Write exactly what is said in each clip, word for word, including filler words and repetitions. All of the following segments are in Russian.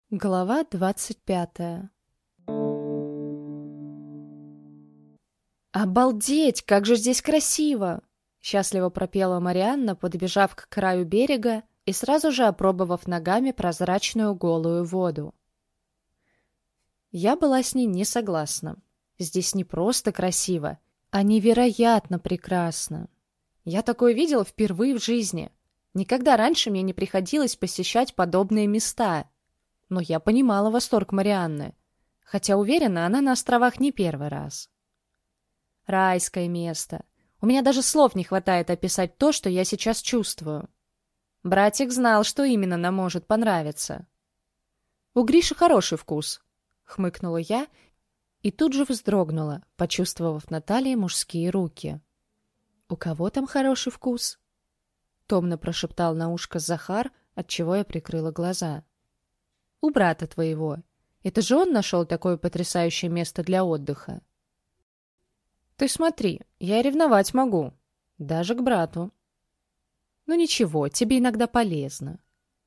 Глава двадцать пятая. «Обалдеть, как же здесь красиво!» — счастливо пропела Марианна, подбежав к краю берега и сразу же опробовав ногами прозрачную голую воду. Я была с ней не согласна. Здесь не просто красиво, а невероятно прекрасно. Я такое видела впервые в жизни. Никогда раньше мне не приходилось посещать подобные места. Но я понимала восторг Марианны, хотя, уверена, она на островах не первый раз. Райское место. У меня даже слов не хватает описать то, что я сейчас чувствую. Братик знал, что именно нам может понравиться. «У Гриши хороший вкус», — хмыкнула я и тут же вздрогнула, почувствовав на талии мужские руки. «У кого там хороший вкус?» — томно прошептал на ушко Захар, отчего я прикрыла глаза. «У брата твоего. Это же он нашел такое потрясающее место для отдыха». «Ты смотри, я ревновать могу. Даже к брату». «Ну ничего, тебе иногда полезно».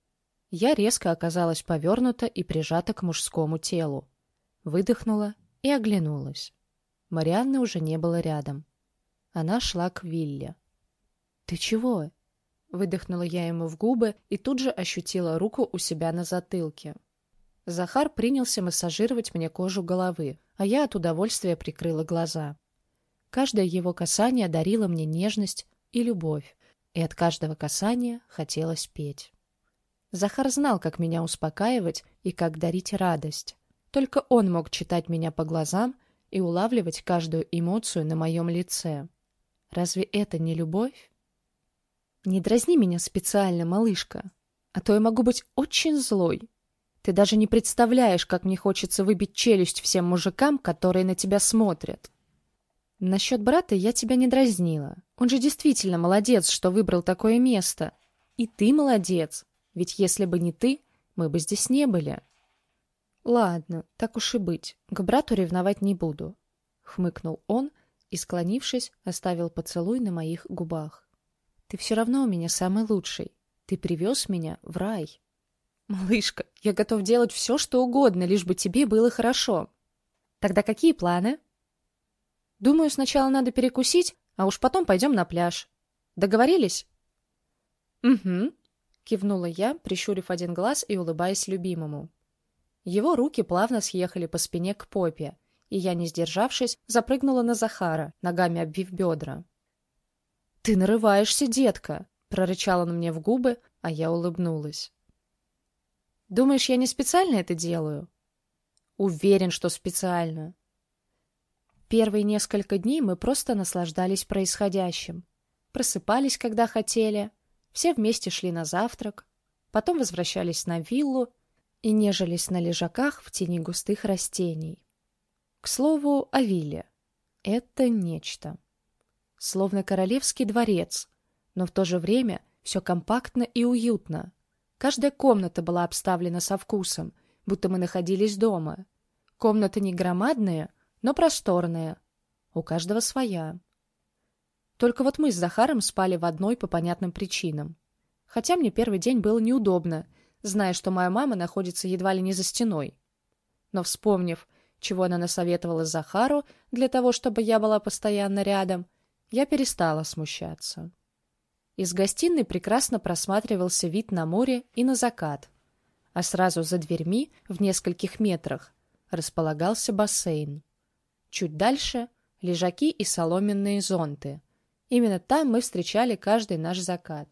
Я резко оказалась повернута и прижата к мужскому телу. Выдохнула и оглянулась. Марианны уже не было рядом. Она шла к вилле. «Ты чего?» Выдохнула я ему в губы и тут же ощутила руку у себя на затылке. Захар принялся массажировать мне кожу головы, а я от удовольствия прикрыла глаза. Каждое его касание дарило мне нежность и любовь, и от каждого касания хотелось петь. Захар знал, как меня успокаивать и как дарить радость. Только он мог читать меня по глазам и улавливать каждую эмоцию на моем лице. Разве это не любовь? «Не дразни меня специально, малышка, а то я могу быть очень злой. Ты даже не представляешь, как мне хочется выбить челюсть всем мужикам, которые на тебя смотрят». «Насчет брата я тебя не дразнила. Он же действительно молодец, что выбрал такое место. И ты молодец, ведь если бы не ты, мы бы здесь не были». «Ладно, так уж и быть, к брату ревновать не буду», — хмыкнул он и, склонившись, оставил поцелуй на моих губах. «Ты все равно у меня самый лучший. Ты привез меня в рай». «Малышка, я готов делать все, что угодно, лишь бы тебе было хорошо. Тогда какие планы?» «Думаю, сначала надо перекусить, а уж потом пойдем на пляж. Договорились?» «Угу», — кивнула я, прищурив один глаз и улыбаясь любимому. Его руки плавно съехали по спине к попе, и я, не сдержавшись, запрыгнула на Захара, ногами обвив бедра. «Ты нарываешься, детка!» — прорычал он мне в губы, а я улыбнулась. «Думаешь, я не специально это делаю?» «Уверен, что специально». Первые несколько дней мы просто наслаждались происходящим. Просыпались, когда хотели, все вместе шли на завтрак, потом возвращались на виллу и нежились на лежаках в тени густых растений. К слову, о вилле. Это нечто. Словно королевский дворец, но в то же время все компактно и уютно. Каждая комната была обставлена со вкусом, будто мы находились дома. Комнаты не громадные, но просторные. У каждого своя. Только вот мы с Захаром спали в одной по понятным причинам. Хотя мне первый день было неудобно, зная, что моя мама находится едва ли не за стеной. Но вспомнив, чего она насоветовала Захару для того, чтобы я была постоянно рядом, я перестала смущаться. Из гостиной прекрасно просматривался вид на море и на закат, а сразу за дверьми, в нескольких метрах, располагался бассейн. Чуть дальше — лежаки и соломенные зонты. Именно там мы встречали каждый наш закат.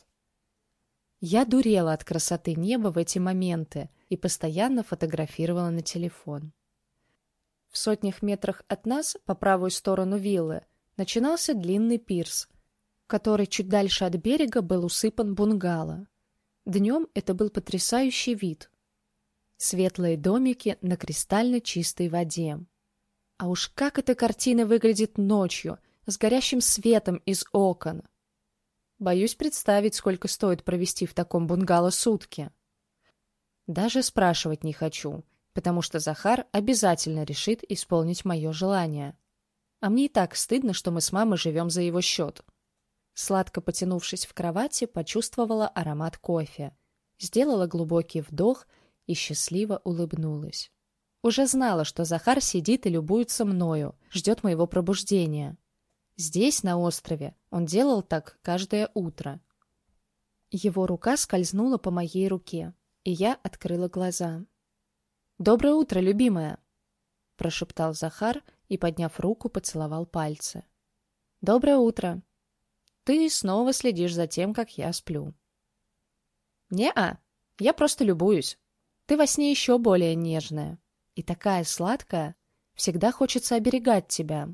Я дурела от красоты неба в эти моменты и постоянно фотографировала на телефон. В сотнях метрах от нас, по правую сторону виллы, начинался длинный пирс, который чуть дальше от берега был усыпан бунгало. Днем это был потрясающий вид. Светлые домики на кристально чистой воде. А уж как эта картина выглядит ночью, с горящим светом из окон. Боюсь представить, сколько стоит провести в таком бунгало сутки. Даже спрашивать не хочу, потому что Захар обязательно решит исполнить мое желание. А мне и так стыдно, что мы с мамой живем за его счет. Сладко потянувшись в кровати, почувствовала аромат кофе. Сделала глубокий вдох и счастливо улыбнулась. Уже знала, что Захар сидит и любуется мною, ждет моего пробуждения. Здесь, на острове, он делал так каждое утро. Его рука скользнула по моей руке, и я открыла глаза. «Доброе утро, любимая!» — прошептал Захар и, подняв руку, поцеловал пальцы. «Доброе утро! Ты снова следишь за тем, как я сплю». «Не-а, я просто любуюсь. Ты во сне еще более нежная. И такая сладкая. Всегда хочется оберегать тебя».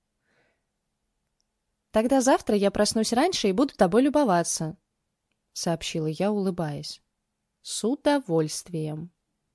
«Тогда завтра я проснусь раньше и буду тобой любоваться», — сообщила я, улыбаясь. «С удовольствием».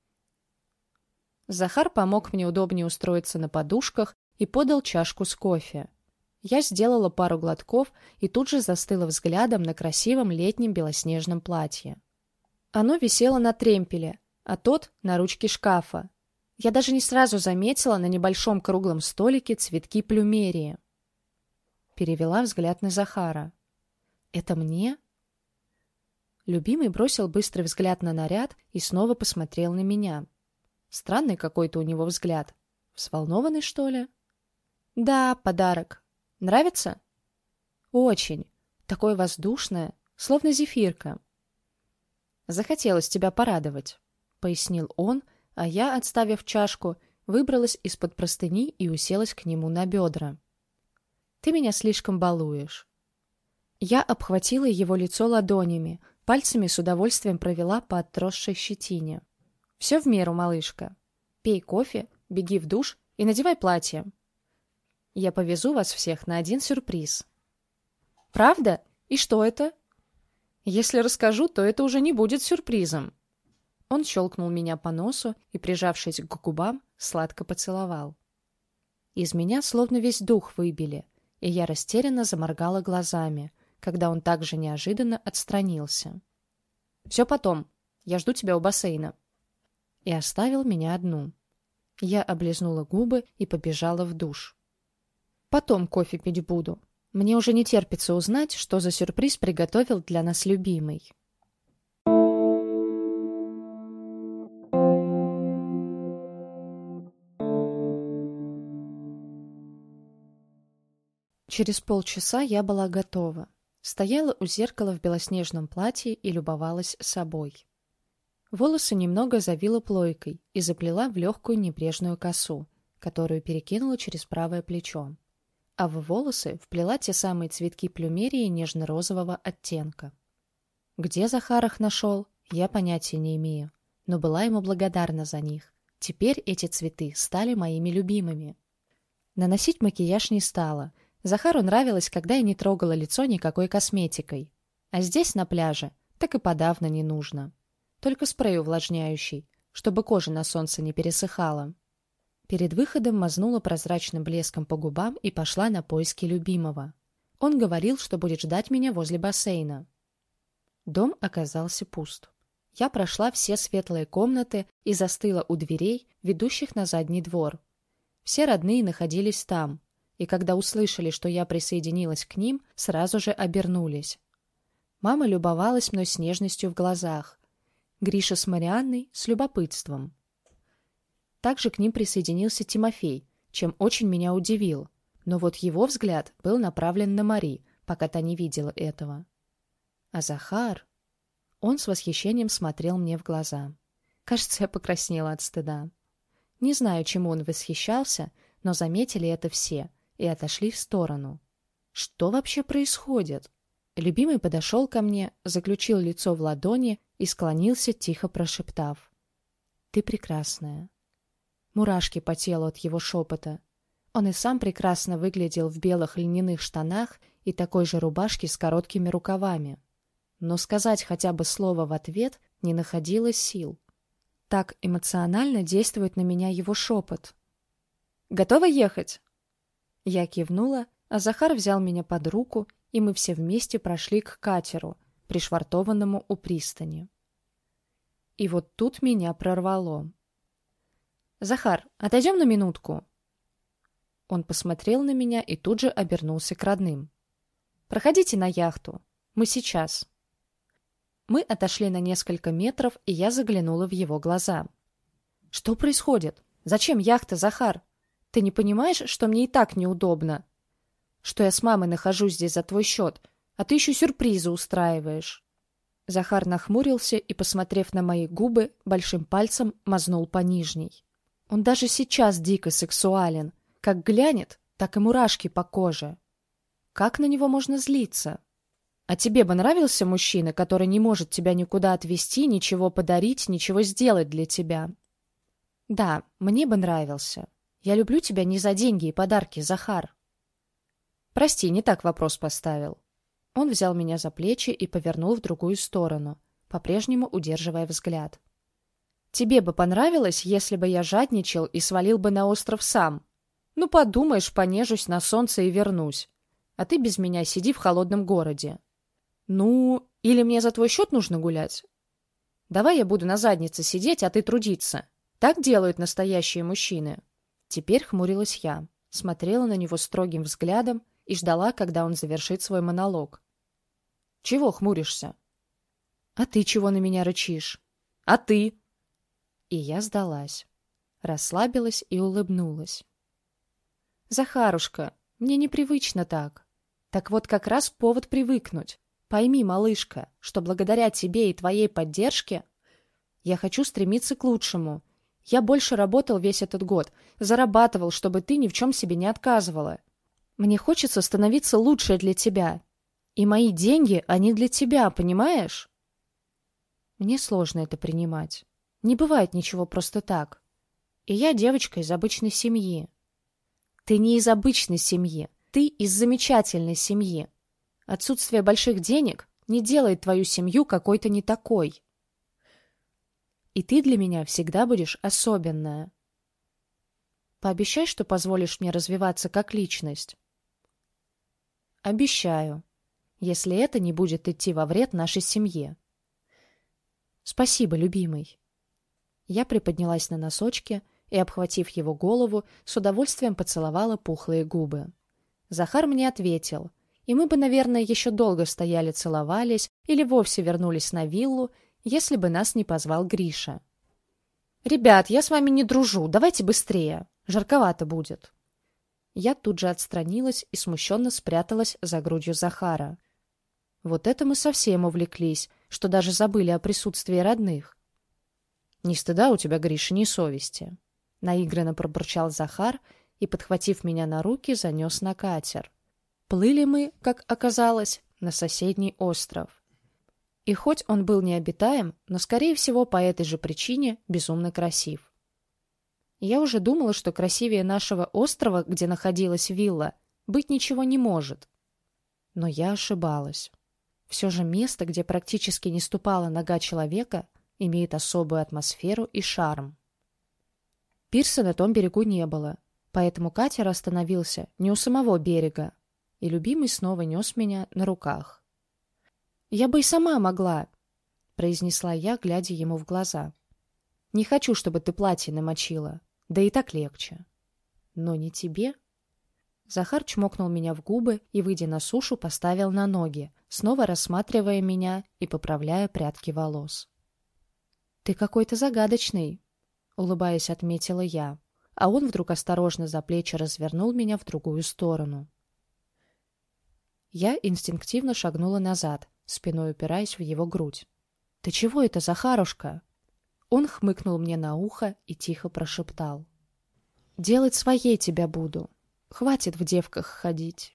Захар помог мне удобнее устроиться на подушках и подал чашку с кофе. Я сделала пару глотков и тут же застыла взглядом на красивом летнем белоснежном платье. Оно висело на тремпеле, а тот — на ручке шкафа. Я даже не сразу заметила на небольшом круглом столике цветки плюмерии. Перевела взгляд на Захара. «Это мне?» Любимый бросил быстрый взгляд на наряд и снова посмотрел на меня. Странный какой-то у него взгляд. Взволнованный, что ли? «Да, подарок. Нравится?» «Очень. Такое воздушное, словно зефирка». «Захотелось тебя порадовать», — пояснил он, а я, отставив чашку, выбралась из-под простыни и уселась к нему на бедра. «Ты меня слишком балуешь». Я обхватила его лицо ладонями, пальцами с удовольствием провела по отросшей щетине. «Все в меру, малышка. Пей кофе, беги в душ и надевай платье. Я повезу вас всех на один сюрприз». «Правда? И что это?» «Если расскажу, то это уже не будет сюрпризом». Он щелкнул меня по носу и, прижавшись к губам, сладко поцеловал. Из меня словно весь дух выбили, и я растерянно заморгала глазами, когда он так же неожиданно отстранился. «Все потом. Я жду тебя у бассейна». И оставил меня одну. Я облизнула губы и побежала в душ. «Потом кофе пить буду. Мне уже не терпится узнать, что за сюрприз приготовил для нас любимый». Через полчаса я была готова. Стояла у зеркала в белоснежном платье и любовалась собой. Волосы немного завила плойкой и заплела в легкую небрежную косу, которую перекинула через правое плечо. А в волосы вплела те самые цветки плюмерии нежно-розового оттенка. Где Захар их нашел, я понятия не имею, но была ему благодарна за них. Теперь эти цветы стали моими любимыми. Наносить макияж не стала. Захару нравилось, когда я не трогала лицо никакой косметикой. А здесь, на пляже, так и подавно не нужно. Только спрей увлажняющий, чтобы кожа на солнце не пересыхала. Перед выходом мазнула прозрачным блеском по губам и пошла на поиски любимого. Он говорил, что будет ждать меня возле бассейна. Дом оказался пуст. Я прошла все светлые комнаты и застыла у дверей, ведущих на задний двор. Все родные находились там, и когда услышали, что я присоединилась к ним, сразу же обернулись. Мама любовалась мной с нежностью в глазах. Гриша с Марианной — с любопытством. Также к ним присоединился Тимофей, чем очень меня удивил, но вот его взгляд был направлен на Мари, пока та не видела этого. А Захар... Он с восхищением смотрел мне в глаза. Кажется, я покраснела от стыда. Не знаю, чему он восхищался, но заметили это все и отошли в сторону. Что вообще происходит? Любимый подошел ко мне, заключил лицо в ладони и склонился, тихо прошептав: «Ты прекрасная». Мурашки по телу от его шепота. Он и сам прекрасно выглядел в белых льняных штанах и такой же рубашке с короткими рукавами. Но сказать хотя бы слово в ответ не находилось сил. Так эмоционально действует на меня его шепот. «Готова ехать?» Я кивнула, а Захар взял меня под руку, и мы все вместе прошли к катеру, пришвартованному у пристани. И вот тут меня прорвало. «Захар, отойдем на минутку?» Он посмотрел на меня и тут же обернулся к родным. «Проходите на яхту. Мы сейчас». Мы отошли на несколько метров, и я заглянула в его глаза. «Что происходит? Зачем яхта, Захар? Ты не понимаешь, что мне и так неудобно? Что я с мамой нахожусь здесь за твой счет, а ты еще сюрпризы устраиваешь?» Захар нахмурился и, посмотрев на мои губы, большим пальцем мазнул по нижней. Он даже сейчас дико сексуален. Как глянет, так и мурашки по коже. Как на него можно злиться? А тебе бы нравился мужчина, который не может тебя никуда отвезти, ничего подарить, ничего сделать для тебя? Да, мне бы нравился. Я люблю тебя не за деньги и подарки, Захар. Прости, не так вопрос поставил. Он взял меня за плечи и повернул в другую сторону, по-прежнему удерживая взгляд. Тебе бы понравилось, если бы я жадничал и свалил бы на остров сам? Ну, подумаешь, понежусь на солнце и вернусь. А ты без меня сиди в холодном городе. Ну, или мне за твой счет нужно гулять? Давай я буду на заднице сидеть, а ты трудиться. Так делают настоящие мужчины. Теперь хмурилась я, смотрела на него строгим взглядом и ждала, когда он завершит свой монолог. Чего хмуришься? А ты чего на меня рычишь? А ты? И я сдалась. Расслабилась и улыбнулась. Захарушка, мне непривычно так. Так вот как раз повод привыкнуть. Пойми, малышка, что благодаря тебе и твоей поддержке я хочу стремиться к лучшему. Я больше работал весь этот год, зарабатывал, чтобы ты ни в чем себе не отказывала. Мне хочется становиться лучше для тебя. И мои деньги, они для тебя, понимаешь? Мне сложно это принимать. Не бывает ничего просто так. И я девочка из обычной семьи. Ты не из обычной семьи, ты из замечательной семьи. Отсутствие больших денег не делает твою семью какой-то не такой. И ты для меня всегда будешь особенная. Пообещай, что позволишь мне развиваться как личность. Обещаю, если это не будет идти во вред нашей семье. Спасибо, любимый. Я приподнялась на носочки и, обхватив его голову, с удовольствием поцеловала пухлые губы. Захар мне ответил, и мы бы, наверное, еще долго стояли целовались или вовсе вернулись на виллу, если бы нас не позвал Гриша. «Ребят, я с вами не дружу, давайте быстрее, жарковато будет». Я тут же отстранилась и смущенно спряталась за грудью Захара. Вот это мы совсем увлеклись, что даже забыли о присутствии родных. «Ни стыда у тебя, Гриша, ни совести», — наигранно пробурчал Захар и, подхватив меня на руки, занес на катер. Плыли мы, как оказалось, на соседний остров. И хоть он был необитаем, но, скорее всего, по этой же причине безумно красив. Я уже думала, что красивее нашего острова, где находилась вилла, быть ничего не может. Но я ошибалась. Все же место, где практически не ступала нога человека, имеет особую атмосферу и шарм. Пирса на том берегу не было, поэтому катер остановился не у самого берега, и любимый снова нес меня на руках. «Я бы и сама могла», — произнесла я, глядя ему в глаза. «Не хочу, чтобы ты платье намочила, да и так легче». «Но не тебе». Захар чмокнул меня в губы и, выйдя на сушу, поставил на ноги, снова рассматривая меня и поправляя прядки волос. «Ты какой-то загадочный», — улыбаясь, отметила я, а он вдруг осторожно за плечи развернул меня в другую сторону. Я инстинктивно шагнула назад, спиной упираясь в его грудь. «Ты чего это, Захарушка?» Он хмыкнул мне на ухо и тихо прошептал. «Делать своей тебя буду. Хватит в девках ходить».